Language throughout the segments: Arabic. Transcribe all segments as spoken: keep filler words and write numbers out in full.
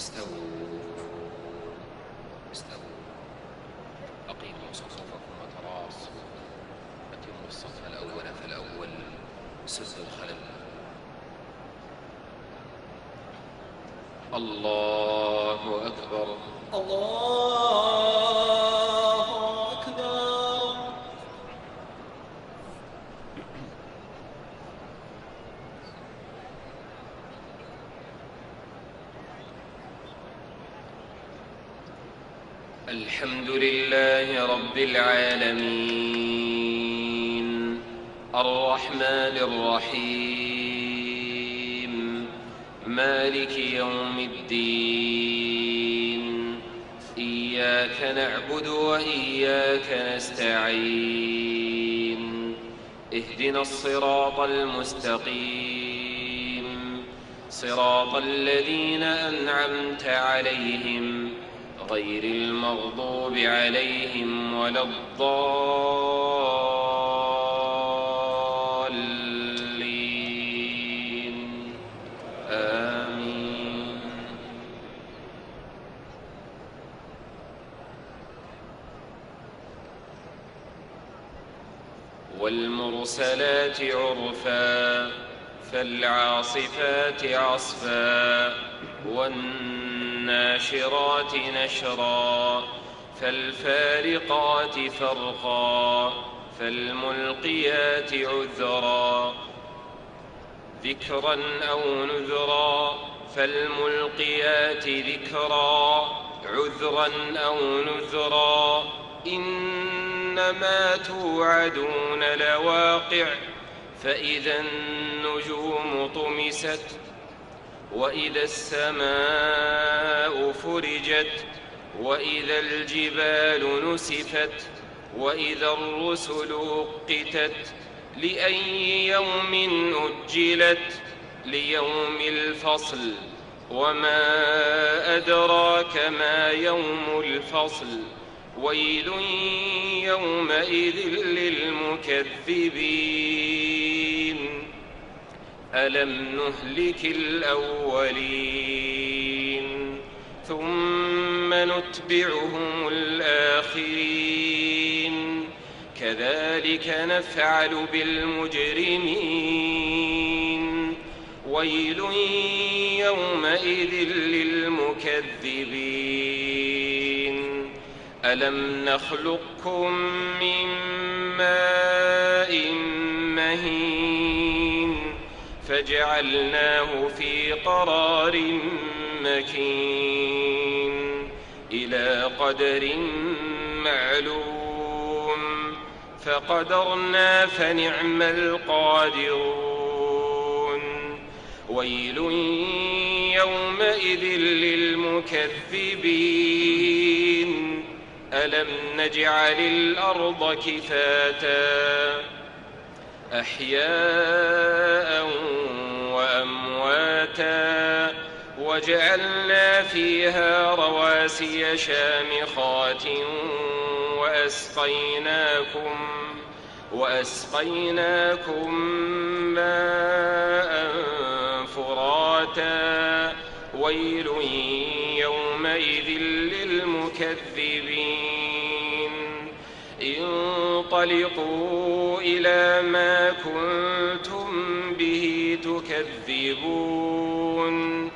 استووا استووا أقيموا صفوفكم وتراصوا، أتموا الصف الأول فالأول، سدوا الخلل. الله أكبر الله أكبر. الحمد لله رب العالمين، الرحمن الرحيم، مالك يوم الدين. إياك نعبد وإياك نستعين، اهدنا الصراط المستقيم، صراط الذين أنعمت عليهم غير المغضوب عليهم ولا الضالين، آمين. والمرسلات عرفا، فالعاصفات عصفا، والناشرات نشرا، فالفارقات فرقا، فالملقيات عذرا، ذكرا أو نذرا، فالملقيات ذكرا، عذرا أو نذرا. إنما توعدون لواقع، فإذا النجوم طمست، وإذا السماء فرجت، وإذا الجبال نسفت، وإذا الرسل أقتت، لأي يوم أجلت، ليوم الفصل. وما أدراك ما يوم الفصل، ويل يومئذ للمكذبين. ألم نهلك الأولين ثم نتبعهم الآخرين، كذلك نفعل بالمجرمين. ويل يومئذ للمكذبين. ألم نخلقكم من ماء مهين، فجعلناه في قرار مكين، إلى قدر معلوم، فقدرنا فنعم القادرون. ويل يومئذ للمكذبين. ألم نجعل الأرض كفاتا، أحياء وأمواتا، وجعلنا فيها رواسي شامخات، وأسقيناكم وأسقيناكم ماء فراتا. ويل يومئذ للمكذبين. انطلقوا إلى ما كنتم به تكذبون.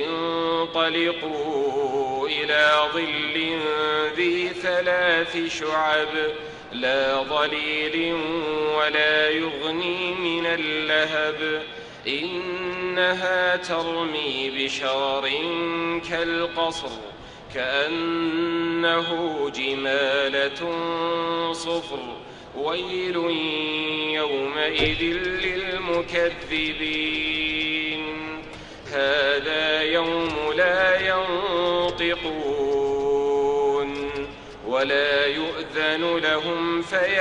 انطلقوا إلى ظل ذي ثلاث شعب، لا ظليل ولا يغني من اللهب. إنها ترمي بشرر كالقصر، كأنه جمالة صفر. ويل يومئذ للمكذبين. هذا يوم لا ينطقون، ولا يؤذن لهم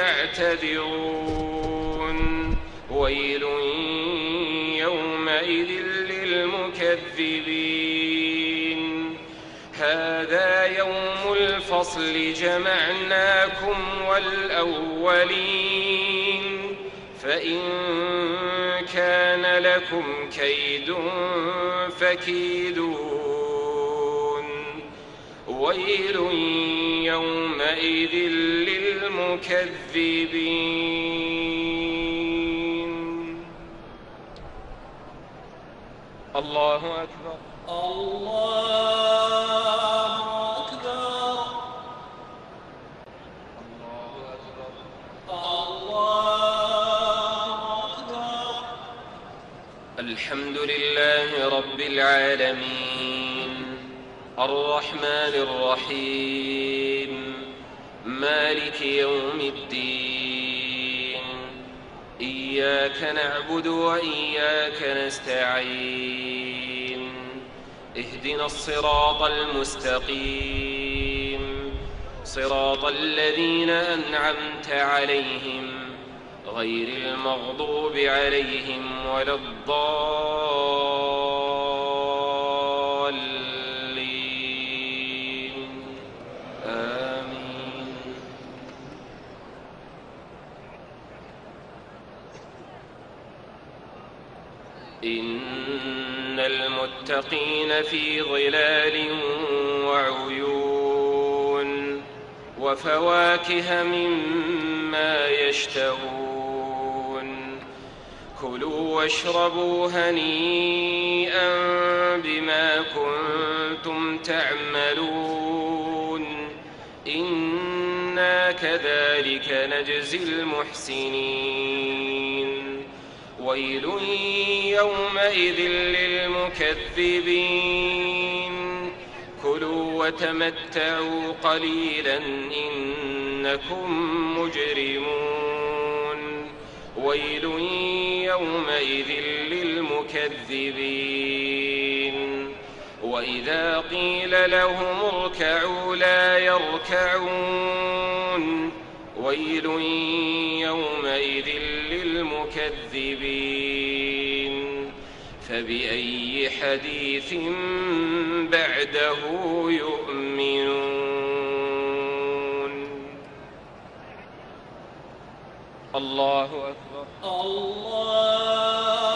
فيعتذرون. ويل يومئذ للمكذبين. هذا يوم الفصل، جمعناكم والأولين. فإن كان لكم كيد فكيدون، ويل يومئذ للمكذبين. الله أكبر. الله أكبر. الله أكبر. الله أكبر. الحمد لله رب العالمين الرحمن الرحيم مالك يوم الدين. إياك نعبد وإياك نستعين. اهدنا الصراط المستقيم صراط الذين أنعمت عليهم غير المغضوب عليهم ولا الضالين. آمين. إن المتقين في ظلال وعيون وفواكه مما يشتهون. كلوا واشربوا هنيئا بما كنتم تعملون. إنا كذلك نجزي المحسنين. ويل يومئذ للمكذبين. كلوا وتمتعوا قليلا إنكم مجرمون. ويل يومئذ للمكذبين. وإذا قيل لهم اركعوا لا يركعون. ويل يومئذ للمكذبين. فبأي حديث بعده يؤمنون. الله أكبر. الله